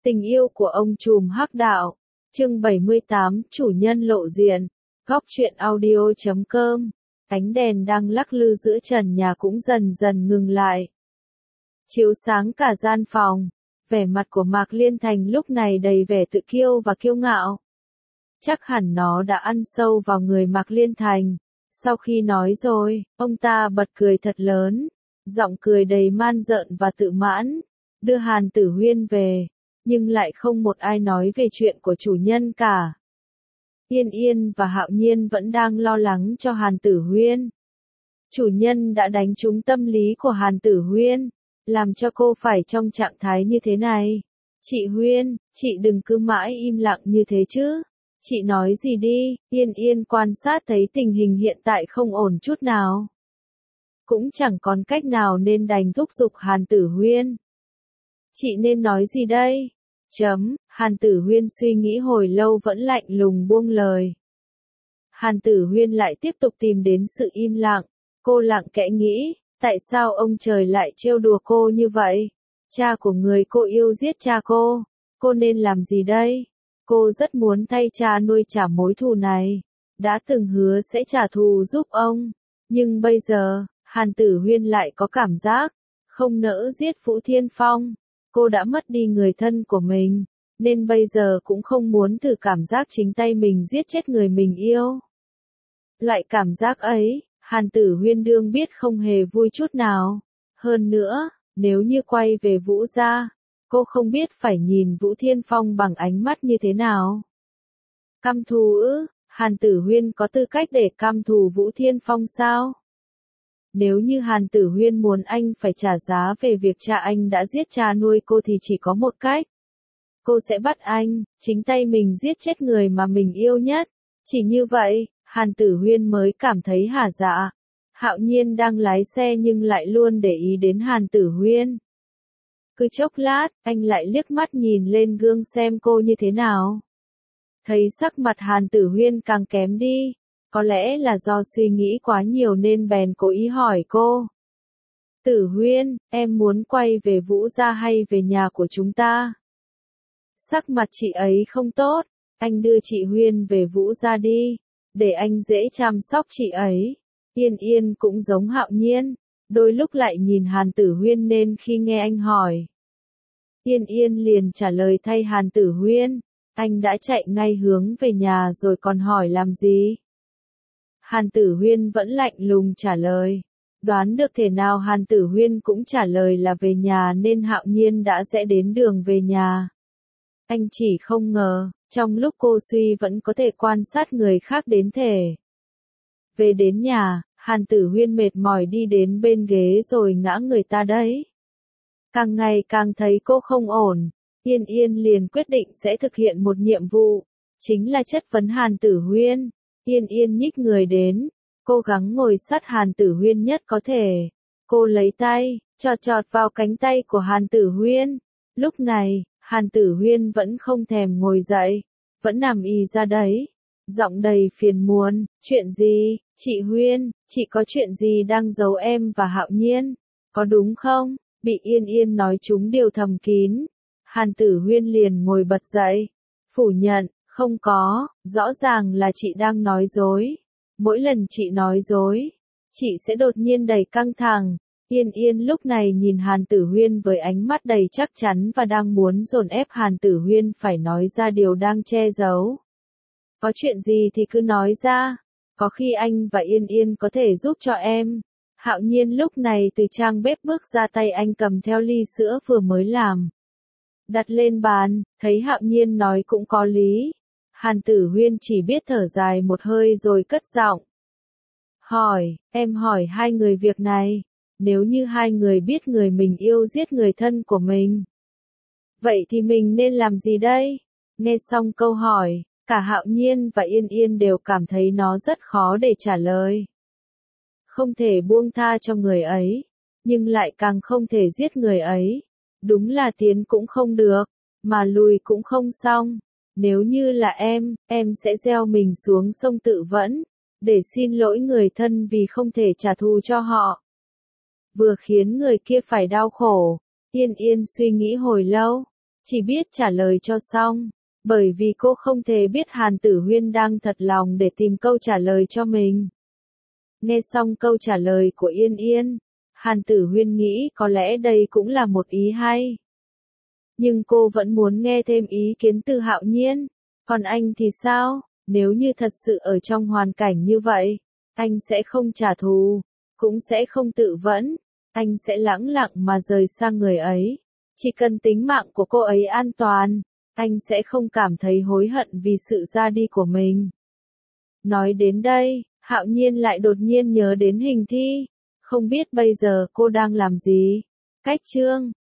Tình yêu của ông trùm hắc đạo. Chương 78, chủ nhân lộ diện. Góc truyện audio.com. Ánh đèn đang lắc lư giữa trần nhà cũng dần dần ngừng lại, chiếu sáng cả gian phòng. Vẻ mặt của Mạc Liên Thành lúc này đầy vẻ tự kiêu và kiêu ngạo. Chắc hẳn nó đã ăn sâu vào người Mạc Liên Thành. Sau khi nói rồi, ông ta bật cười thật lớn, giọng cười đầy man rợn và tự mãn, đưa Hàn Tử Huyên về, nhưng lại không một ai nói về chuyện của chủ nhân cả. Yên Yên và Hạo Nhiên vẫn đang lo lắng cho Hàn Tử Huyên. Chủ nhân đã đánh trúng tâm lý của Hàn Tử Huyên, làm cho cô phải trong trạng thái như thế này. Chị Huyên, chị đừng cứ mãi im lặng như thế chứ. Chị nói gì đi. Yên Yên quan sát thấy tình hình hiện tại không ổn chút nào, cũng chẳng còn cách nào nên đành thúc giục Hàn Tử Huyên. Chị nên nói gì đây? Hàn Tử Huyên suy nghĩ hồi lâu vẫn lạnh lùng buông lời. Hàn Tử Huyên lại tiếp tục tìm đến sự im lặng. Cô lặng kẽ nghĩ, tại sao ông trời lại trêu đùa cô như vậy? Cha của người cô yêu giết cha cô nên làm gì đây? Cô rất muốn thay cha nuôi trả mối thù này, đã từng hứa sẽ trả thù giúp ông, nhưng bây giờ, Hàn Tử Huyên lại có cảm giác, không nỡ giết Vũ Thiên Phong. Cô đã mất đi người thân của mình, nên bây giờ cũng không muốn thử cảm giác chính tay mình giết chết người mình yêu. Loại cảm giác ấy, Hàn Tử Huyên đương biết không hề vui chút nào. Hơn nữa, nếu như quay về Vũ gia, cô không biết phải nhìn Vũ Thiên Phong bằng ánh mắt như thế nào. Căm thù ư? Hàn Tử Huyên có tư cách để căm thù Vũ Thiên Phong sao? Nếu như Hàn Tử Huyên muốn anh phải trả giá về việc cha anh đã giết cha nuôi cô thì chỉ có một cách. Cô sẽ bắt anh, chính tay mình giết chết người mà mình yêu nhất. Chỉ như vậy, Hàn Tử Huyên mới cảm thấy hả dạ. Hạo Nhiên đang lái xe nhưng lại luôn để ý đến Hàn Tử Huyên. Cứ chốc lát, anh lại liếc mắt nhìn lên gương xem cô như thế nào. Thấy sắc mặt Hàn Tử Huyên càng kém đi. Có lẽ là do suy nghĩ quá nhiều nên bèn cố ý hỏi cô. Tử Huyên, em muốn quay về Vũ gia hay về nhà của chúng ta? Sắc mặt chị ấy không tốt, anh đưa chị Huyên về Vũ gia đi, để anh dễ chăm sóc chị ấy. Yên Yên cũng giống Hạo Nhiên, đôi lúc lại nhìn Hàn Tử Huyên nên khi nghe anh hỏi, Yên Yên liền trả lời thay Hàn Tử Huyên. Anh đã chạy ngay hướng về nhà rồi còn hỏi làm gì? Hàn Tử Huyên vẫn lạnh lùng trả lời. Đoán được thể nào Hàn Tử Huyên cũng trả lời là về nhà nên Hạo Nhiên đã rẽ đến đường về nhà. Anh chỉ không ngờ, trong lúc cô suy vẫn có thể quan sát người khác đến thể. Về đến nhà, Hàn Tử Huyên mệt mỏi đi đến bên ghế rồi ngã người ta đấy. Càng ngày càng thấy cô không ổn, Yên Yên liền quyết định sẽ thực hiện một nhiệm vụ, chính là chất vấn Hàn Tử Huyên. Yên Yên nhích người đến, cố gắng ngồi sát Hàn Tử Huyên nhất có thể. Cô lấy tay, chọt chọt vào cánh tay của Hàn Tử Huyên. Lúc này, Hàn Tử Huyên vẫn không thèm ngồi dậy, vẫn nằm ì ra đấy. Giọng đầy phiền muộn, chuyện gì, chị Huyên, chị có chuyện gì đang giấu em và Hạo Nhiên, có đúng không? Bị Yên Yên nói trúng điều thầm kín. Hàn Tử Huyên liền ngồi bật dậy, phủ nhận, không có, rõ ràng là chị đang nói dối. Mỗi lần chị nói dối, chị sẽ đột nhiên đầy căng thẳng. Yên Yên lúc này nhìn Hàn Tử Huyên với ánh mắt đầy chắc chắn và đang muốn dồn ép Hàn Tử Huyên phải nói ra điều đang che giấu. Có chuyện gì thì cứ nói ra, có khi anh và Yên Yên có thể giúp cho em. Hạo Nhiên lúc này từ trang bếp bước ra, tay anh cầm theo ly sữa vừa mới làm, đặt lên bàn. Thấy Hạo Nhiên nói cũng có lý, Hàn Tử Huyên chỉ biết thở dài một hơi rồi cất giọng. Hỏi, em hỏi hai người việc này, nếu như hai người biết người mình yêu giết người thân của mình, vậy thì mình nên làm gì đây? Nghe xong câu hỏi, cả Hạo Nhiên và Yên Yên đều cảm thấy nó rất khó để trả lời. Không thể buông tha cho người ấy, nhưng lại càng không thể giết người ấy. Đúng là tiến cũng không được, mà lùi cũng không xong. Nếu như là em sẽ gieo mình xuống sông tự vẫn, để xin lỗi người thân vì không thể trả thù cho họ. Vừa khiến người kia phải đau khổ, Yên Yên suy nghĩ hồi lâu, chỉ biết trả lời cho xong, bởi vì cô không thể biết Hàn Tử Huyên đang thật lòng để tìm câu trả lời cho mình. Nghe xong câu trả lời của Yên Yên, Hàn Tử Huyên nghĩ có lẽ đây cũng là một ý hay. Nhưng cô vẫn muốn nghe thêm ý kiến từ Hạo Nhiên. Còn anh thì sao? Nếu như thật sự ở trong hoàn cảnh như vậy, anh sẽ không trả thù, cũng sẽ không tự vẫn, anh sẽ lẳng lặng mà rời xa người ấy. Chỉ cần tính mạng của cô ấy an toàn, anh sẽ không cảm thấy hối hận vì sự ra đi của mình. Nói đến đây, Hạo Nhiên lại đột nhiên nhớ đến Hình Thi. Không biết bây giờ cô đang làm gì? Cách chương